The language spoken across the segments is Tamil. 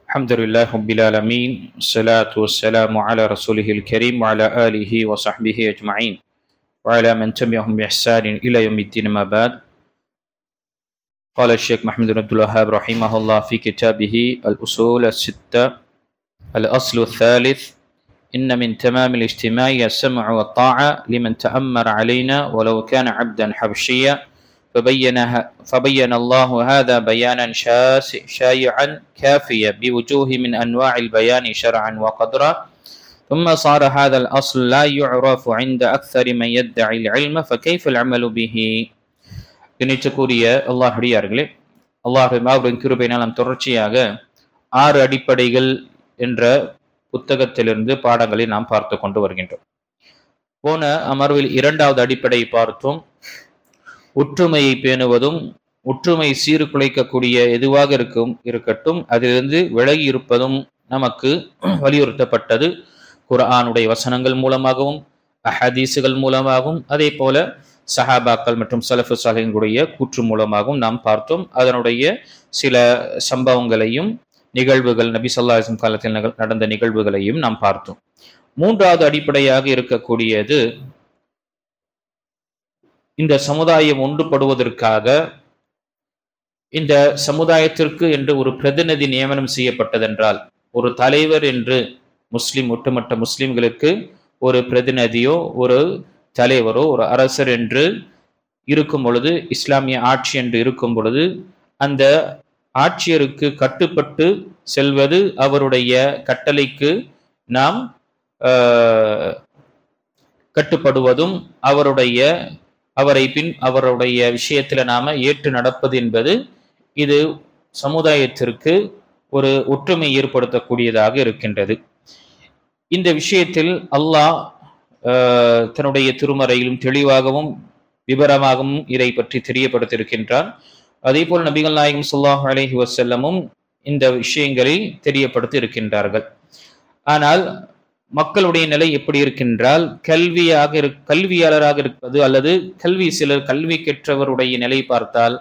الحمد لله رب العالمين الصلاة والسلام على رسوله الكريم وعلى آله وصحبه أجمعين وعلى من تبعهم بإحسان إلى يوم الدين ما بعد. قال الشيخ محمد بن عبد الوهاب رحمه الله في كتابه الأصول الستة الأصل الثالث: إن من تمام الاجتماع السمع والطاعة لمن تأمر علينا ولو كان عبدا حبشيا، فبين الله هذا بيانا شائعا كافيا بوجوه من أنواع البيان شرعا وقدرا، ثم صار هذا الأصل لا يعرف عند أكثر من يدعي العلم فكيف العمل به. கணிச்சக்கூடிய அல்லாஹ்வுடையார்களே, அல்லாஹ்வின் கிருபையினால் நாம் தொடர்ச்சியாக 6 அடிப்படைகள் என்ற புத்தகத்திலிருந்து பாடங்களை நாம் பார்த்து கொண்டு வருகின்றோம். போன அமர்வில் 2வது அடிப்படை பார்த்தோம். ஒற்றுமையை பேணுவதும் ஒற்றுமை சீர்குலைக்கக்கூடிய எதுவாக இருக்கட்டும் அதிலிருந்து விலகி இருப்பதும் நமக்கு வலியுறுத்தப்பட்டது. குர்ஆனுடைய வசனங்கள் மூலமாகவும் அஹதீசுகள் மூலமாகவும் அதே போல சஹாபாக்கள் மற்றும் ஸலஃபு ஸாலிஹீன்களுடைய கூற்று மூலமாகவும் நாம் பார்த்தோம். அதனுடைய சில சம்பவங்களையும் நிகழ்வுகள், நபி ஸல்லல்லாஹு அலைஹி வஸல்லம் காலத்தில் நடந்த நிகழ்வுகளையும் நாம் பார்த்தோம். 3வது அடிப்படையாக இருக்கக்கூடியது, இந்த சமுதாயம் ஒன்றுபடுவதற்காக இந்த சமுதாயத்திற்கு என்று ஒரு பிரதிநிதி நியமனம் செய்யப்பட்டதென்றால், ஒரு தலைவர் என்று ஒட்டுமொத்த முஸ்லிம்களுக்கு ஒரு பிரதிநிதியோ ஒரு தலைவரோ ஒரு அரசர் என்று இருக்கும் பொழுது, இஸ்லாமிய ஆட்சி என்று இருக்கும் பொழுது, அந்த ஆட்சியருக்கு கட்டுப்பட்டு செல்வது, அவருடைய கட்டளைக்கு நாம் கட்டுப்படுவதும் அவருடைய விஷயத்துல நாம ஏற்று நடப்பது என்பது, இது சமுதாயத்திற்கு ஒரு ஒற்றுமை ஏற்படுத்தக்கூடியதாக இருக்கின்றது. இந்த விஷயத்தில் அல்லாஹ் தன்னுடைய திருமறையிலும் தெளிவாகவும் விபரமாகவும் இதை பற்றி தெரியப்படுத்தியிருக்கின்றான். அதே போல் நபிகள் நாயகம் ஸல்லல்லாஹு அலைஹி வஸல்லமும் இந்த விஷயங்களை தெரியப்படுத்தி இருக்கின்றார்கள். ஆனால் மக்களுடைய நிலை எப்படி இருக்கின்றால், கல்வியாளராக இருப்பது அல்லது சிலர் கல்வி கற்றவருடைய நிலை பார்த்தால்,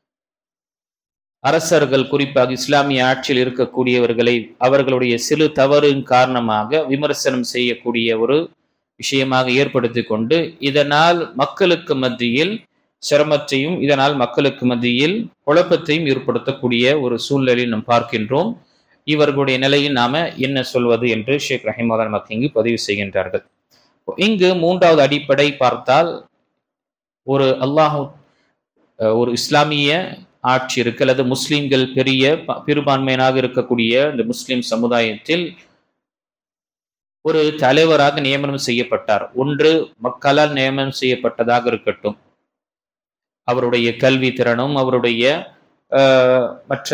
அரசர்கள் குறிப்பாக இஸ்லாமிய ஆட்சியில் இருக்கக்கூடியவர்களை அவர்களுடைய சிறு தவறின் காரணமாக விமர்சனம் செய்யக்கூடிய ஒரு விஷயமாக ஏற்படுத்தி கொண்டு, இதனால் மக்களுக்கு மத்தியில் சிரமத்தையும் இதனால் மக்களுக்கு மத்தியில் குழப்பத்தையும் ஏற்படுத்தக்கூடிய ஒரு சூழ்நிலையில் நாம் பார்க்கின்றோம். இவர்களுடைய நிலையில் நாம என்ன சொல்வது என்று ஷேக் ரஹிமஹுல்லாஹ் நமக்கு இங்கு பதிவு செய்கின்றார்கள். இங்கு 3வது அடிப்படை பார்த்தால், ஒரு இஸ்லாமிய ஆட்சி இருக்கு அல்லது முஸ்லிம்கள் பெரும்பான்மையினாக இருக்கக்கூடிய இந்த முஸ்லிம் சமுதாயத்தில் ஒரு தலைவராக நியமனம் செய்யப்பட்டார். ஒன்று மக்களால் நியமனம் செய்யப்பட்டதாக இருக்கட்டும், அவருடைய கல்வி திறனும் அவருடைய மற்ற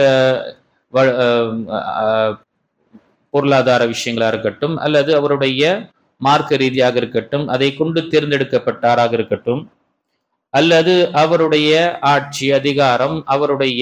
பொருளாதார விஷயங்களா இருக்கட்டும் அல்லது அவருடைய மார்க்க ரீதியாக இருக்கட்டும், அதை கொண்டு தேர்ந்தெடுக்கப்பட்டாராக இருக்கட்டும், அல்லது அவருடைய ஆட்சி அதிகாரம், அவருடைய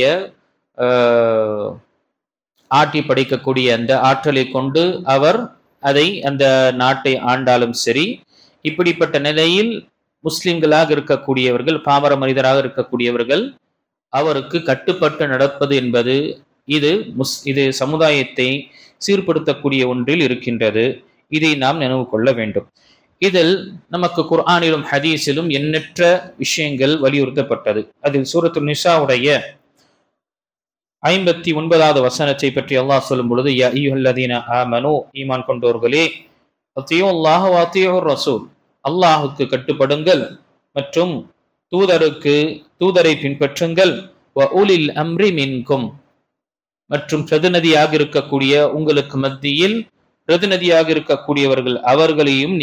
ஆட்சி படைக்கக்கூடிய அந்த ஆற்றலை கொண்டு அவர் அந்த நாட்டை ஆண்டாலும் சரி, இப்படிப்பட்ட நிலையில் முஸ்லிம்களாக இருக்கக்கூடியவர்கள், பாமர மனிதராக இருக்கக்கூடியவர்கள் அவருக்கு கட்டுப்பட்டு நடப்பது என்பது இது சமுதாயத்தை சீர்படுத்தக்கூடிய ஒன்றில் இருக்கின்றது. இதை நாம் நினைவு கொள்ள வேண்டும். இதில் நமக்கு குர்ஆனிலும் ஹதீஸிலும் எண்ணற்ற விஷயங்கள் வலியுறுத்தப்பட்டது. அதில் சூரத்துல் நிசாவுடைய 59வது வசனத்தை பற்றி அல்லாஹ் சொல்லும் பொழுது, யா அய்யுஹல்லதீன ஆமனூ, ஈமான் கொண்டோர்களே, அத்தியூல்லாஹ வ அத்தியூர் ரசூல், அல்லாஹுக்கு கட்டுப்படுங்கள் மற்றும் தூதரை பின்பற்றுங்கள், வ உலில் அம்ரி மின்கும், மற்றும் பிரதிநிதியாக இருக்கக்கூடிய உங்களுக்கு மத்தியில் பிரதிநிதியாக இருக்கக்கூடியவர்கள் அவர்களையும்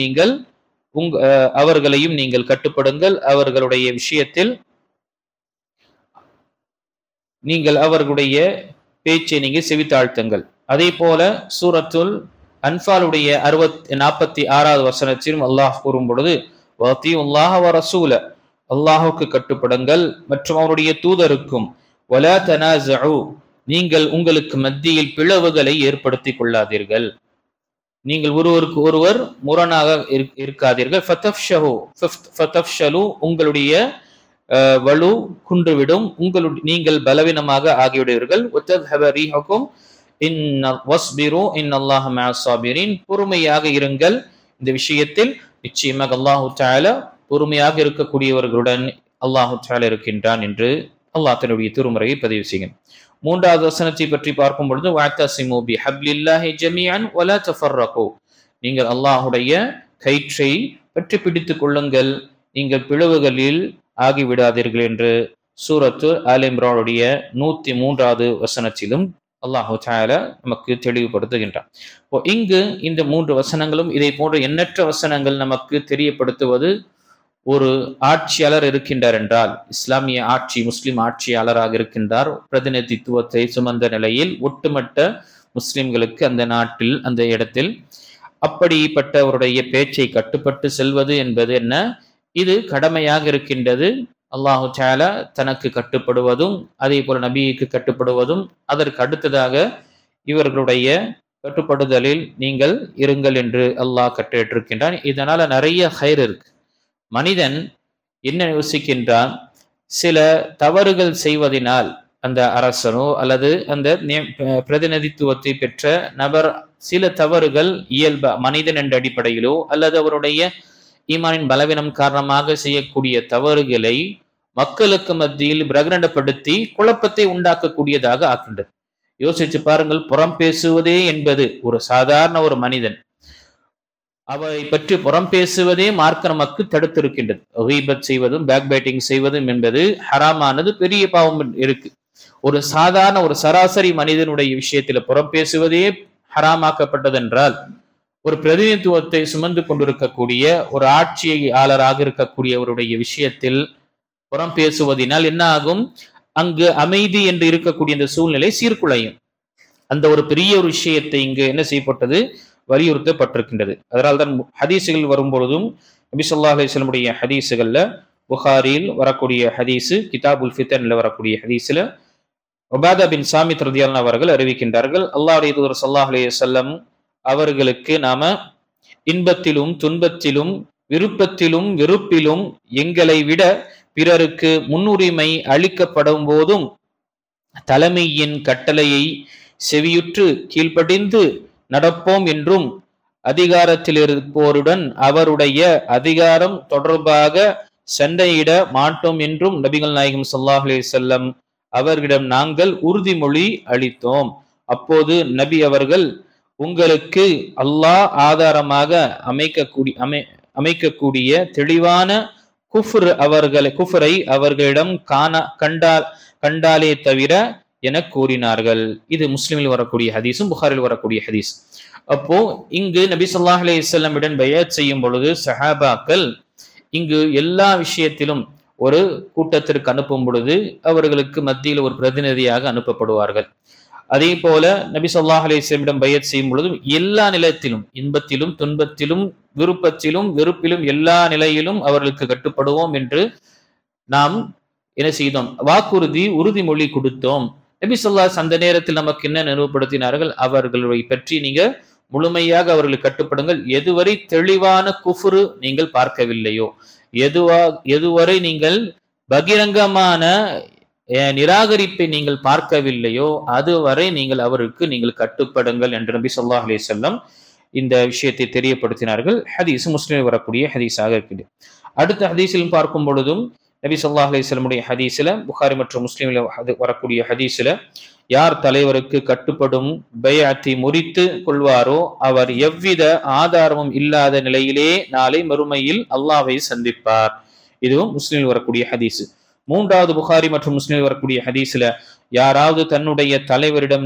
நீங்கள் கட்டுப்படுங்கள், அவர்களுடைய விஷயத்தில் நீங்கள் அவர்களுடைய பேச்சை நீங்கள் செவித்தாழ்த்துங்கள். அதே போல சூரத்துல் அன்ஃபாலுடைய 46வது வசனத்திலும் அல்லாஹ் கூறும் பொழுது, வஅத்தியுல்லாஹ வ ரசூல, அல்லாஹுக்கு கட்டுப்படுங்கள் மற்றும் அவருடைய தூதருக்கும், வலா தனாஸஉ, நீங்கள் உங்களுக்கு மத்தியில் பிளவுகளை ஏற்படுத்திக் கொள்ளாதீர்கள், நீங்கள் ஒருவருக்கு ஒருவர் முரணாக இருக்காதீர்கள், ஃபதஃப்ஷலு, உங்களுடைய வலு குன்றுவிடும், நீங்கள் பலவீனமாக ஆகிவிடுவீர்கள், வதத்ஹப ரீஹுக்கும், இன்னல்லாஹ மஅஸ் ஸாபிரீன், பொறுமையாக இருங்கள். இந்த விஷயத்தில் நிச்சயமாக அல்லாஹு தஆலா பொறுமையாக இருக்கக்கூடியவர்களுடன் அல்லாஹு தஆலா இருக்கின்றான் என்று அல்லாஹ் தன்னுடைய திருமறையை பதிவு செய்கிறான். மூன்றாவது வசனத்தை பற்றி பார்க்கும் பொழுது வஅத்தஸிமு பிஹப்லில்லாஹி ஜமீஅன் வலா தஃபர்ரகு, நீங்கள் அல்லாஹ்வுடைய கயிற்றை பற்றி பிடித்துக் கொள்ளுங்கள், நீங்கள் பிளவுகளில் ஆகிவிடாதீர்கள் என்று சூரத்து ஆல் இம்ரானுடைய 103வது வசனத்திலும் அல்லாஹு தஆலா நமக்கு தெளிவுபடுத்துகின்றான். இங்கு இந்த 3 வசனங்களும் இதை போன்ற எண்ணற்ற வசனங்கள் நமக்கு தெரியப்படுத்துவது, ஒரு ஆட்சியாளர் இருக்கின்றார் என்றால், இஸ்லாமிய ஆட்சி முஸ்லிம் ஆட்சியாளராக இருக்கின்றார், பிரதிநிதித்துவத்தை சுமந்த நிலையில் ஒட்டுமொத்த முஸ்லிம்களுக்கு அந்த நாட்டில் அந்த இடத்தில், அப்படிப்பட்டவருடைய பேச்சை கட்டுப்பட்டு செல்வது என்பது என்ன, இது கடமையாக இருக்கின்றது. அல்லாஹு தஆலா தனக்கு கட்டுப்படுவதும் அதே போல நபிக்கு கட்டுப்படுவதும், அதற்கு அடுத்ததாக இவர்களுடைய கட்டுப்படுதலில் நீங்கள் இருங்கள் என்று அல்லாஹ் கட்டிட்டிருக்கின்றான். இதனால நிறைய ஹைர் இருக்கு. மனிதன் என்ன யோசிக்கின்றான், சில தவறுகள் செய்வதனால் அந்த அரசனோ அல்லது அந்த பிரதிநிதித்துவத்தை பெற்ற நபர் சில தவறுகள் இயல்பா மனிதன் என்ற அடிப்படையிலோ அல்லது அவருடைய ஈமானின் பலவீனம் காரணமாக செய்யக்கூடிய தவறுகளை மக்களுக்கு மத்தியில் பிரகடனப்படுத்தி குழப்பத்தை உண்டாக்கக்கூடியதாக ஆக்கின்றது. யோசிச்சு பாருங்கள், புறம் பேசுவதே என்பது ஒரு சாதாரண ஒரு மனிதன் அவை பற்றி புறம் பேசுவதே மார்க்க நமக்கு தடுத்திருக்கின்றது. கீபத் செய்வதும் பேக் பைட்டிங் செய்வதும் என்பது ஹராமானது, பெரிய பாவம் இருக்கு. ஒரு சாதாரண ஒரு சராசரி மனிதனுடைய விஷயத்தில் புறம் பேசுவதே ஹராமாக்கப்பட்டது என்றால், ஒரு பிரதிநிதித்துவத்தை சுமந்து கொண்டிருக்கக்கூடிய ஒரு ஆட்சியாளராக இருக்கக்கூடியவருடைய விஷயத்தில் புறம் பேசுவதனால் என்ன ஆகும், அங்கு அமைதி என்று இருக்கக்கூடிய இந்த சூழ்நிலை சீர்குலையும். அந்த ஒரு பெரிய ஒரு விஷயத்தை இங்கு என்ன செய்யப்பட்டது, வலியுறுத்தப்பட்டிருக்கின்றது. அதனால்தான் ஹதீசுகள் வரும்பொழுதும் நபி ஸல்லல்லாஹு அலைஹி வஸல்லம் உடைய ஹதீசுகள்ல, புகாரியில் வரக்கூடிய ஹதீஸு, கிதாபுல் ஃபிதன்ல வரக்கூடிய ஹதீஸ்ல உபாதா பின் சாமித் ரலியல்லாஹு அன்ஹு அவர்கள் அறிவிக்கின்றார்கள், அல்லாஹ்வுடைய தூதர் ஸல்லல்லாஹு அலைஹி வஸல்லம் அவர்களுக்கு நாம இன்பத்திலும் துன்பத்திலும் விருப்பத்திலும் வெறுப்பிலும் எங்களை விட பிறருக்கு முன்னுரிமை அளிக்கப்படும் போதும் தலைமையின் கட்டளையை செவியுற்று கீழ்ப்படிந்து நடப்போம் என்றும், அதிகாரத்தில் இருப்போருடன் அவருடைய அதிகாரம் தொடர்பாக சண்டையிட மாட்டோம் என்றும் நபிகள் நாயகம் ஸல்லல்லாஹு அலைஹி வஸல்லம் அவர்களிடம் நாங்கள் உறுதிமொழி அளித்தோம். அப்போது நபி அவர்கள், உங்களுக்கு அல்லாஹ் ஆதாரமாக அமைக்கக்கூடிய தெளிவான குஃபரை அவர்களிடம் கண்டாலே தவிர என கூறினார்கள். இது முஸ்லிமில் வரக்கூடிய ஹதீஸும் புகாரில் வரக்கூடிய ஹதீஸ். அப்போ இங்கு நபி ஸல்லல்லாஹு அலைஹி வஸல்லம் உடன் பைஅத் செய்யும் பொழுது சஹாபாக்கள் இங்கு எல்லா விஷயத்திலும் ஒரு கூட்டத்திற்கு அனுப்பும் பொழுது அவர்களுக்கு மத்தியில் ஒரு பிரதிநிதியாக அனுப்பப்படுவார்கள். அதே போல நபி ஸல்லல்லாஹு அலைஹி வஸல்லம் பைஅத் செய்யும் பொழுதும் எல்லா நிலையத்திலும், இன்பத்திலும் துன்பத்திலும் விருப்பத்திலும் வெறுப்பிலும் எல்லா நிலையிலும் அவர்களுக்கு கட்டுப்படுவோம் என்று நாம் என்ன செய்தோம், வாக்குறுதி உறுதிமொழி கொடுத்தோம். நபி ஸல்லல்லாஹு அந்த நேரத்தில் நமக்கு என்ன நினைவுபடுத்தினார்கள், அவர்களை பற்றி நீங்க முழுமையாக அவர்களுக்கு கட்டுப்படுங்கள். எதுவரை தெளிவான குஃப்ரு நீங்கள் பார்க்கவில்லையோ, எதுவரை நீங்கள் பகிரங்கமான நிராகரிப்பை நீங்கள் பார்க்கவில்லையோ அதுவரை நீங்கள் அவருக்கு நீங்கள் கட்டுப்படுங்கள் என்று நபி ஸல்லல்லாஹு அலைஹி வஸல்லம் இந்த விஷயத்தை தெரியப்படுத்தினார்கள். ஹதீஸ் முஸ்லிமில் வரக்கூடிய ஹதீஸாக இருக்குது. அடுத்த ஹதீஸிலும் பார்க்கும் பொழுதும் நபி ஸல்லல்லாஹு அலைஹி வஸல்லம் உடைய ஹதீஸ்ல, புகாரி மற்றும் முஸ்லிமில் வரக்கூடிய ஹதீஸ்ல, யார் தலைவருக்கு கட்டுப்படும் பைஅத்தை முறித்து கொள்வாரோ அவர் எவ்வித ஆதாரமும் இல்லாத நிலையிலே நாளை மறுமையில் அல்லாஹ்வை சந்திப்பார். இதுவும் முஸ்லிமில் வரக்கூடிய ஹதீஸ். மூன்றாவது புகாரி மற்றும் முஸ்லிமில் வரக்கூடிய ஹதீஸ்ல, யாராவது தன்னுடைய தலைவரிடம்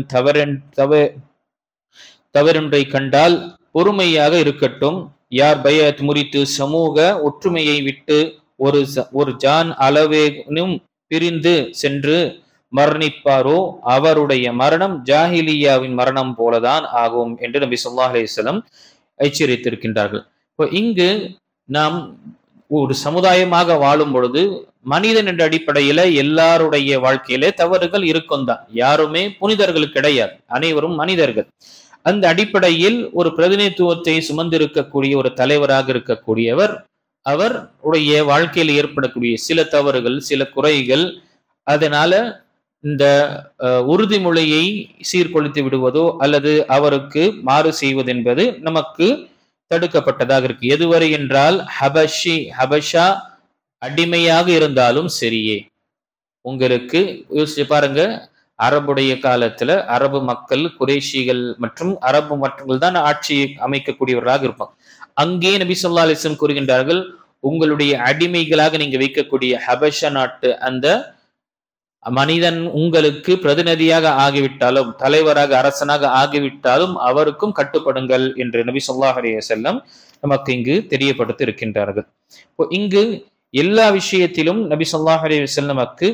தவறொன்றை கண்டால் பொறுமையாக இருக்கட்டும். யார் பைஅத் முறித்து சமூக ஒற்றுமையை விட்டு ஒரு ஜான் அளவேனும் பிரிந்து சென்று மரணிப்பாரோ அவருடைய மரணம் ஜாஹிலியாவின் மரணம் போலதான் ஆகும் என்று நபி ஸல்லல்லாஹு அலைஹி வஸல்லம் எச்சரித்திருக்கின்றார்கள். இப்போ இங்கு நாம் ஒரு சமுதாயமாக வாழும் பொழுது மனிதன் என்ற அடிப்படையில எல்லாருடைய வாழ்க்கையிலே தவறுகள் இருக்கும் தான். யாருமே புனிதர்கள் கிடையாது, அனைவரும் மனிதர்கள். அந்த அடிப்படையில் ஒரு பிரதிநிதித்துவத்தை சுமந்திருக்கக்கூடிய ஒரு தலைவராக இருக்கக்கூடியவர், அவருடைய வாழ்க்கையில் ஏற்படக்கூடிய சில தவறுகள், சில குறைகள், அதனால இந்த உறுதிமொழியை சீர்குலைத்து விடுவதோ அல்லது அவருக்கு மாறு செய்வது என்பது நமக்கு தடுக்கப்பட்டதாக இருக்கு. எதுவரை என்றால் ஹபஷா அடிமையாக இருந்தாலும் சரியே. உங்களுக்கு யோசிச்சு பாருங்க, அரபுடைய காலத்துல அரபு மக்கள் குறைஷிகள் மற்றும் அரபு மக்கள் தான் ஆட்சியை அமைக்கக்கூடியவர்களாக இருப்பாங்க. அங்கே நபி ஸல்லல்லாஹு அலைஹி வஸல்லம் கூறுகின்றார்கள், உங்களுடைய அடிமைகளாக நீங்க வைக்கக்கூடிய ஹபஷா நாட்டு அந்த மனிதன் உங்களுக்கு பிரதிநிதியாக ஆகிவிட்டாலும் தலைவராக அரசனாக ஆகிவிட்டாலும் அவருக்கும் கட்டுப்படுங்கள் என்று நபி ஸல்லல்லாஹு அலைஹி வஸல்லம் நமக்கு இங்கு தெரியப்படுத்தி இருக்கின்றார்கள். இப்போ இங்கு எல்லா விஷயத்திலும் நபி ஸல்லல்லாஹு அலைஹி வஸல்லம் நமக்கு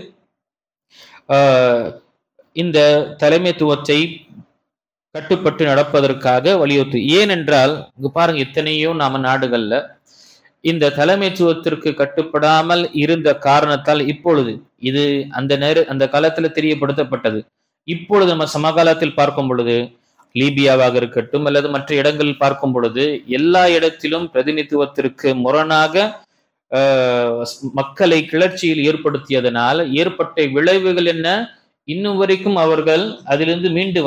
இந்த தலைமைத்துவத்தை கட்டுப்பட்டு நடப்பதற்காக வலியுறுத்து. ஏனென்றால் இங்கு பாருங்க, எத்தனையோ நாம நாடுகள்ல இந்த தலைமைத்துவத்திற்கு கட்டுப்படாமல் இருந்த காரணத்தால் இப்பொழுது இது அந்த காலத்துல தெரியப்படுத்தப்பட்டது. இப்பொழுது நம்ம சமகாலத்தில் பார்க்கும் பொழுது லீபியாவாக இருக்கட்டும் அல்லது மற்ற இடங்களில் பார்க்கும் பொழுது எல்லா இடத்திலும் பிரதிநிதித்துவத்திற்கு முரணாக மக்களை கிளர்ச்சியில் ஏற்படுத்தியதனால் ஏற்பட்ட விளைவுகள் என்ன? இன்னும் வரைக்கும் அவர்கள் அதிலிருந்து மீண்டு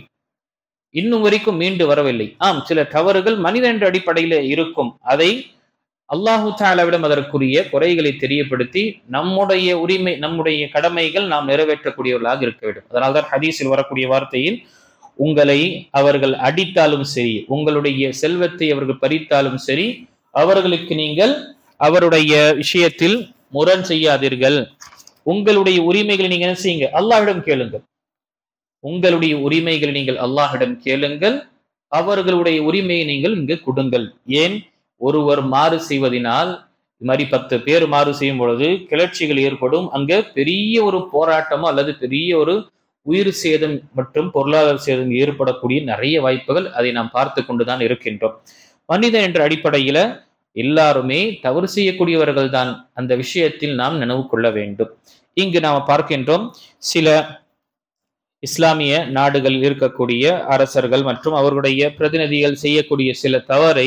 வரவில்லை. ஆம், சில தவறுகள் மனித என்ற அடிப்படையில இருக்கும். அதை அல்லாஹு தஆலாவிடம் அதற்குரிய குறைகளை தெரியப்படுத்தி நம்முடைய உரிமை, நம்முடைய கடமைகள் நாம் நிறைவேற்றக்கூடியவர்களாக இருக்க வேண்டும். அதனால்தான் ஹதீஸில் வரக்கூடிய வார்த்தையில், உங்களை அவர்கள் அடித்தாலும் சரி, உங்களுடைய செல்வத்தை அவர்கள் பறித்தாலும் சரி, அவர்களுக்கு நீங்கள் அவருடைய விஷயத்தில் முரண் செய்யாதீர்கள். உங்களுடைய உரிமைகளை நீங்க என்ன செய்யுங்க? அல்லாஹ்விடம் கேளுங்கள். உங்களுடைய உரிமைகளை நீங்கள் அல்லாஹ்விடம் கேளுங்கள், அவர்களுடைய உரிமையை நீங்கள் இங்கு கொடுங்கள். ஏன்? ஒருவர் மாறு செய்வதனால், இது மாதிரி 10 பேர் மாறு செய்யும் பொழுது கிளர்ச்சிகள் ஏற்படும். அங்க பெரிய ஒரு போராட்டமோ அல்லது பெரிய ஒரு உயிர் சேதம் மற்றும் பொருளாதார சேதம் ஏற்படக்கூடிய நிறைய வாய்ப்புகள் அதை நாம் பார்த்து கொண்டுதான் இருக்கின்றோம். மனிதன் என்ற அடிப்படையில எல்லாருமே தவறு செய்யக்கூடியவர்கள் தான். அந்த விஷயத்தில் நாம் நினைவு கொள்ள வேண்டும். இங்கு நாம் பார்க்கின்றோம், சில இஸ்லாமிய நாடுகளில் இருக்கக்கூடிய அரசர்கள் மற்றும் அவர்களுடைய பிரதிநிதிகள் செய்யக்கூடிய சில தவறை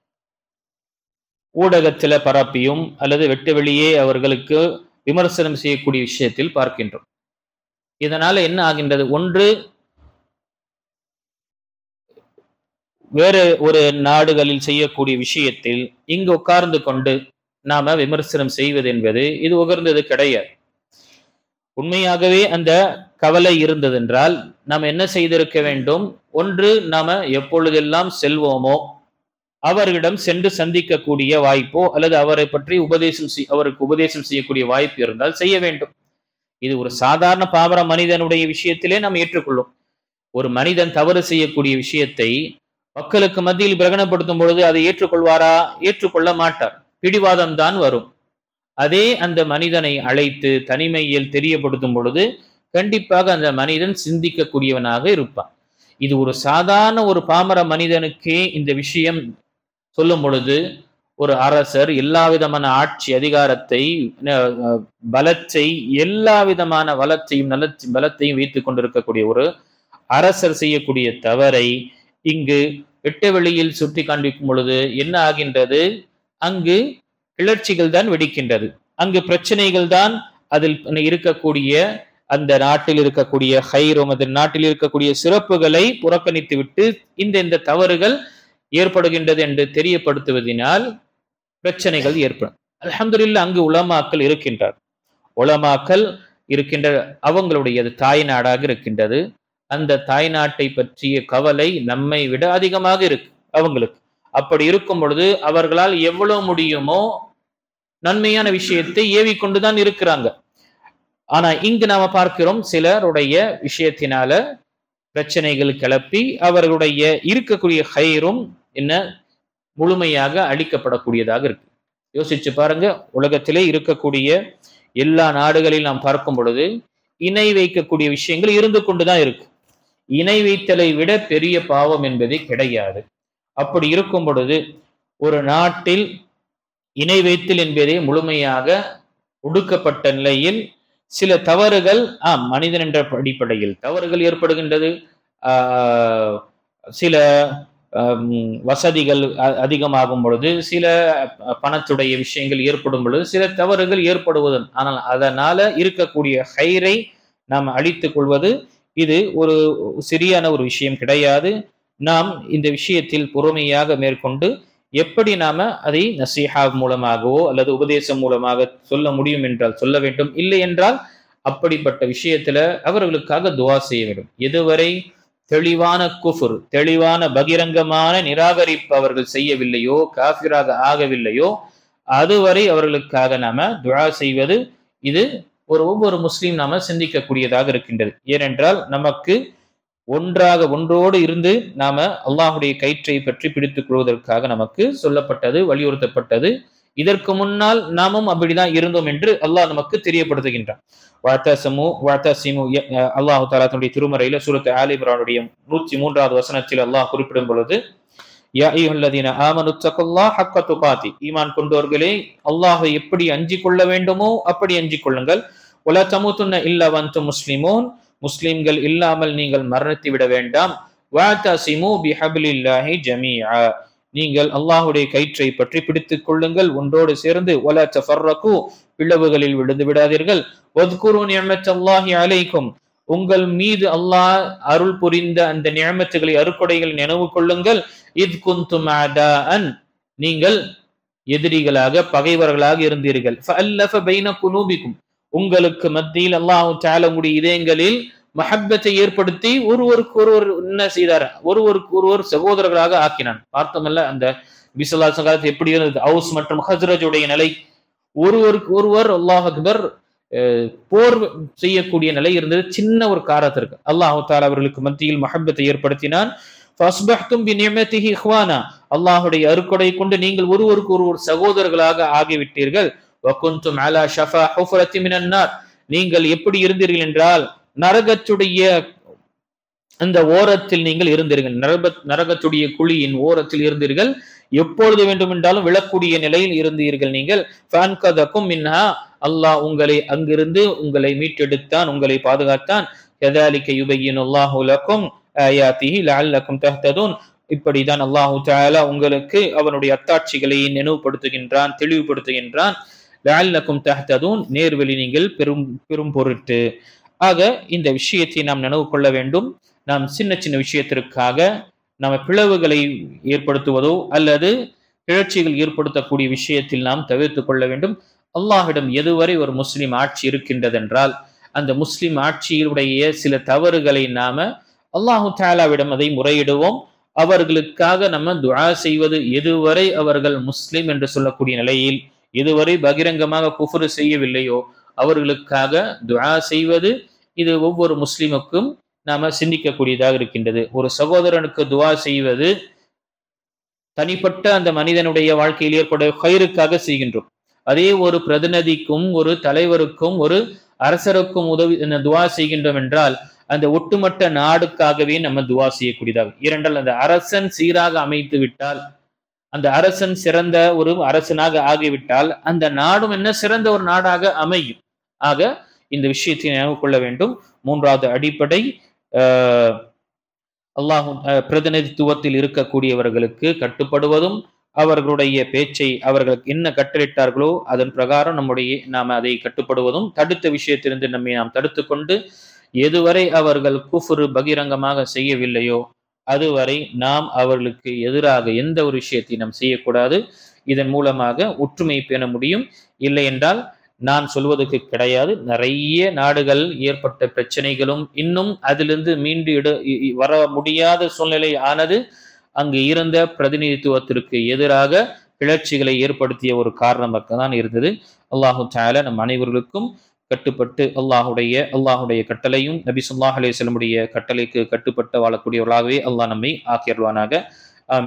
ஊடகத்தில பரப்பியும் அல்லது வெட்டு வெளியே அவர்களுக்கு விமர்சனம் செய்யக்கூடிய விஷயத்தில் பார்க்கின்றோம். இதனால என்ன ஆகின்றது? ஒன்று, வேறு ஒரு நாடுகளில் செய்யக்கூடிய விஷயத்தில் இங்கு உட்கார்ந்து கொண்டு நாம விமர்சனம் செய்வது என்பது இது உகர்ந்தது கிடையாது. உண்மையாகவே அந்த கவலை இருந்ததென்றால் நாம் என்ன செய்திருக்க வேண்டும்? ஒன்று, நாம எப்பொழுதெல்லாம் செல்வோமோ அவர்களிடம் சென்று சந்திக்கக்கூடிய வாய்ப்போ அல்லது அவரை பற்றி அவருக்கு உபதேசம் செய்யக்கூடிய வாய்ப்பு இருந்தால் செய்ய வேண்டும். இது ஒரு சாதாரண பாமர மனிதனுடைய விஷயத்திலே நாம் ஏற்றுக்கொள்ளும். ஒரு மனிதன் தவறு செய்யக்கூடிய விஷயத்தை மக்களுக்கு மத்தியில் பிரகடனப்படுத்தும் பொழுது அதை ஏற்றுக்கொள்வாரா? ஏற்றுக்கொள்ள மாட்டார். பிடிவாதம் தான் வரும். அதே அந்த மனிதனை அழைத்து தனிமையில் தெரியப்படுத்தும் பொழுது கண்டிப்பாக அந்த மனிதன் சிந்திக்கக்கூடியவனாக இருப்பான். இது ஒரு சாதாரண ஒரு பாமர மனிதனுக்கே இந்த விஷயம் சொல்லும் பொழுது, ஒரு அரசர் எல்லா விதமான ஆட்சி அதிகாரத்தை, பலத்தை, எல்லா விதமான வளத்தையும் பலத்தையும் வைத்துக் கொண்டிருக்கக்கூடிய ஒரு அரசர் செய்யக்கூடிய தவறை இங்கு வெட்ட வெளியில் சுட்டி காண்பிக்கும் பொழுது என்ன ஆகின்றது? அங்கு கிளர்ச்சிகள் தான் வெடிக்கின்றது. அங்கு பிரச்சனைகள் தான் அதில் இருக்கக்கூடிய அந்த நாட்டில் இருக்கக்கூடிய ஹைரும் அந்த நாட்டில் இருக்கக்கூடிய சிறப்புகளை புறக்கணித்து விட்டு இந்த தவறுகள் ஏற்படுகின்றது என்று தெரியப்படுத்துவதனால் பிரச்சனைகள் ஏற்படும். அல்ஹம்துலில்லாஹ் அங்கு உலமாக்கள் இருக்கின்ற அவங்களுடைய தாய் நாடாக இருக்கின்றது. அந்த தாய் நாட்டை பற்றிய கவலை நம்மை விட அதிகமாக இருக்கு அவங்களுக்கு. அப்படி இருக்கும் பொழுது அவர்களால் எவ்வளவு முடியுமோ நன்மையான விஷயத்தை ஏவிக்கொண்டுதான் இருக்கிறாங்க. ஆனா இங்கு நாம பார்க்கிறோம், சிலருடைய விஷயத்தினால பிரச்சனைகள் கிளப்பி அவர்களுடைய இருக்கக்கூடிய ஹைரும் என்ன முழுமையாக அழிக்கப்படக்கூடியதாக இருக்கு. யோசிச்சு பாருங்க, உலகத்திலே இருக்கக்கூடிய எல்லா நாடுகளில் நாம் பார்க்கும் பொழுது இணை வைக்கக்கூடிய விஷயங்கள் இருந்து கொண்டுதான் இருக்கு. இணை வைத்தலை விட பெரிய பாவம் என்பதே கிடையாது. அப்படி இருக்கும் பொழுது ஒரு நாட்டில் இணை வைத்தல் என்பதே முழுமையாக ஒடுக்கப்பட்ட நிலையில் சில தவறுகள் மனிதன் என்ற அடிப்படையில் தவறுகள் ஏற்படுகின்றது. சில வசதிகள் அதிகமாகும் பொழுது, சில பணத்துடைய விஷயங்கள் ஏற்படும் பொழுது சில தவறுகள் ஏற்படுவதன், ஆனால் அதனால இருக்கக்கூடிய ஹைரை நாம் அழித்துக் கொள்வது இது ஒரு சரியான ஒரு விஷயம் கிடையாது. நாம் இந்த விஷயத்தில் பொறுமையாக மேற்கொண்டு எப்படி நாம அதை நசீஹா மூலமாகவோ அல்லது உபதேசம் மூலமாக சொல்ல முடியும் என்றால் சொல்ல வேண்டும். இல்லை என்றால் அப்படிப்பட்ட விஷயத்துல அவர்களுக்காக துவா செய்ய வேண்டும். எதுவரை தெளிவான குஃபுர், தெளிவான பகிரங்கமான நிராகரிப்பு அவர்கள் செய்யவில்லையோ, காஃபிராக ஆகவில்லையோ, அதுவரை அவர்களுக்காக நாம துஆ செய்வது இது ஒவ்வொரு முஸ்லீம் நாம சிந்திக்கக்கூடியதாக இருக்கின்றது. ஏனென்றால் நமக்கு ஒன்றோடு இருந்து நாம அல்லாஹுடைய கயிற்றை பற்றி பிடித்துக் கொள்வதற்காக நமக்கு சொல்லப்பட்டது, வலியுறுத்தப்பட்டது. இதற்கு முன்னால் நாமும் அப்படிதான் இருந்தோம் என்று அல்லாஹ் நமக்கு தெரியப்படுத்துகின்றான். அல்லாஹு தஆலா தன்னுடைய திருமறையில சூரத் ஆல் இம்ரானுடைய 103வது வசனத்தில் அல்லாஹ் குறிப்பிடும் பொழுது, யா அய்யுஹல்லதீன ஆமனு தக்குல்லாஹ ஹக்க துகாதி, ஈமான் கொண்டோர்களே அல்லாஹ்வை எப்படி அஞ்சிக் கொள்ள வேண்டுமோ அப்படி அஞ்சிக் கொள்ளுங்கள். வலா தமூதுன்ன இல்லா வஅன்தும் முஸ்லிமூன், முஸ்லிம்கள் இல்லாமல் நீங்கள் மரணித்து விட வேண்டாம். வஅதஸிமு பிஹப்லில்லாஹி ஜமீஆ, நீங்கள் அல்லாஹ்வுடைய கயிற்றை பற்றி பிடித்துக் கொள்ளுங்கள் ஒன்றோடு சேர்ந்து. வலா தஃபர்ரகு, பிளவுகளில் விழுந்து விடாதீர்கள். வத்குரு நிஅமத்தல்லாஹி அலைக்கும், உங்கள் மீது அல்லாஹ் அருள் புரிந்த அந்த நிஅமத்துகளை, அருட்கொடைகளை நினைவு கொள்ளுங்கள். இத் குன்தும் அதாஅன், நீங்கள் எதிரிகளாக பகைவர்களாக இருந்தீர்கள். ஃபஅல்லஃப பைன குலூபிக்கும், உங்களுக்கு மத்தியில் அல்லாஹ் தஆலா உங்களுடைய இதயங்களில் மஹப்பத்தை ஏற்படுத்தி ஒருவருக்கு ஒருவர் என்ன செய்தார், ஒருவருக்கு ஒருவர் சகோதரர்களாக ஆக்கினான். பார்த்தோமல்ல அந்த பிஸல்லல்லாஹு அலைஹி வஸல்லம் எப்படி இருந்தது அவுஸ் மற்றும் ஹஸ்ரஜுடைய நிலை. ஒருவருக்கு ஒருவர் அல்லாஹ் அக்பர் போர் செய்யக்கூடிய நிலை இருந்தது. சின்ன ஒரு காரணத்திற்கு அல்லாஹ் தஆலா அவர்களுக்கு மத்தியில் மஹப்பத்தை ஏற்படுத்தினான். ஃபஸ்பஹ்தும் பிநிஅமதிஹி இஹ்வானா, அல்லாஹ்வுடைய அருட்கொடை கொண்டு நீங்கள் ஒருவருக்கு ஒருவர் சகோதரர்களாக ஆகிவிட்டீர்கள். வகுந்தும் அலா ஷஃபா ஹுஃபரத்தி மினன் நார், நீங்கள் எப்படி இருந்தீர்கள் என்றால் நரகத்துடைய அந்த ஓரத்தில் நீங்கள் இருந்தீர்கள். நரகத்துடைய குழியின் ஓரத்தில் இருந்தீர்கள். எப்பொழுது வேண்டுமென்றாலும் விழக்கூடிய நிலையில் இருந்தீர்கள் நீங்கள். ஃபஅன்கதகும் மின்ஹா, அல்லாஹ் உங்களை அங்கிருந்து உங்களை மீட்டெடுத்தான், உங்களை பாதுகாத்தான். கதாலிக யுபய்யினுல்லாஹு லக்கும் ஆயாத்திஹி லஅல்லக்கும் தஹ்ததூன், இப்படிதான் அல்லாஹு தஆலா உங்களுக்கு அவனுடைய அத்தாட்சிகளை நினைவுபடுத்துகின்றான், தெளிவுபடுத்துகின்றான். லஅல்லக்கும் தஹ்ததூன், நேர்வழி நீங்கள் பெரும் பொருட்டு. ஆக இந்த விஷயத்தை நாம் நினைவு கொள்ள வேண்டும். நாம் சின்ன சின்ன விஷயத்திற்காக நம்ம பிளவுகளை ஏற்படுத்துவதோ அல்லது கிளர்ச்சிகள் ஏற்படுத்தக்கூடிய விஷயத்தில் நாம் தவிர்த்து கொள்ள வேண்டும். அல்லாஹ்விடம் எதுவரை ஒரு முஸ்லிம் ஆட்சி இருக்கின்றதென்றால் அந்த முஸ்லிம் ஆட்சியுடைய சில தவறுகளை நாம அல்லாஹு தஆலாவிடம் அதை முறையிடுவோம். அவர்களுக்காக நம்ம துஆ செய்வது, எதுவரை அவர்கள் முஸ்லிம் என்று சொல்லக்கூடிய நிலையில் எதுவரை பகிரங்கமாக குஃப்ர் செய்யவில்லையோ அவர்களுக்காக துஆ செய்வது, இது ஒவ்வொரு முஸ்லிமுக்கும் நாம சிந்திக்கக்கூடியதாக இருக்கின்றது. ஒரு சகோதரனுக்கு துஆ செய்வது தனிப்பட்ட அந்த மனிதனுடைய வாழ்க்கையில் ஏற்பட கைருக்காக செய்கின்றோம். அதே ஒரு பிரதிநிதிக்கும், ஒரு தலைவருக்கும், ஒரு அரசருக்கும் உதவி துஆ செய்கின்றோம் என்றால் அந்த ஒட்டுமொத்த நாடுக்காகவே நம்ம துஆ செய்யக்கூடியதாக. இரண்டால் அந்த அரசன் சீராக அமைத்து விட்டால், அந்த அரசன் சிறந்த ஒரு அரசனாக ஆகிவிட்டால் அந்த நாடும் என்ன சிறந்த ஒரு நாடாக அமையும். ஆக இந்த விஷயத்தை நினைவு கொள்ள வேண்டும். மூன்றாவது அடிப்படை, அல்லாஹ் பிரதிநிதித்துவத்தில் இருக்கக்கூடியவர்களுக்கு கட்டுப்படுவதும், அவர்களுடைய பேச்சை அவர்களுக்கு என்ன கட்டளிட்டார்களோ அதன் பிரகாரம் நாம் அதை கட்டுப்படுவதும், தடுத்த விஷயத்திலிருந்து நம்மை நாம் தடுத்து கொண்டு எதுவரை அவர்கள் குஃப்ர் பகிரங்கமாக செய்யவில்லையோ அதுவரை நாம் அவர்களுக்கு எதிராக எந்த ஒரு விஷயத்தை நாம் செய்யக்கூடாது. இதன் மூலமாக ஒற்றுமை பேண முடியும். இல்லை என்றால் நான் சொல்வதற்கு கிடையாது. நிறைய நாடுகள் ஏற்பட்ட பிரச்சனைகளும் இன்னும் அதிலிருந்து மீண்டு வர முடியாத சூழ்நிலை ஆனது அங்கு இருந்த பிரதிநிதித்துவத்திற்கு எதிராக கிளர்ச்சிகளை ஏற்படுத்திய ஒரு காரணமாக தான் இருந்தது. அல்லாஹு தஆலா நம் அனைவர்களுக்கும் கட்டுப்பட்டு அல்லாஹுடைய கட்டளையும் நபி ஸல்லல்லாஹு அலைஹி வஸல்லம் கட்டளைக்கு கட்டுப்பட்டு வாழக்கூடியவர்களாகவே அல்லாஹ் நம்மை ஆக்கியருள்வானாக.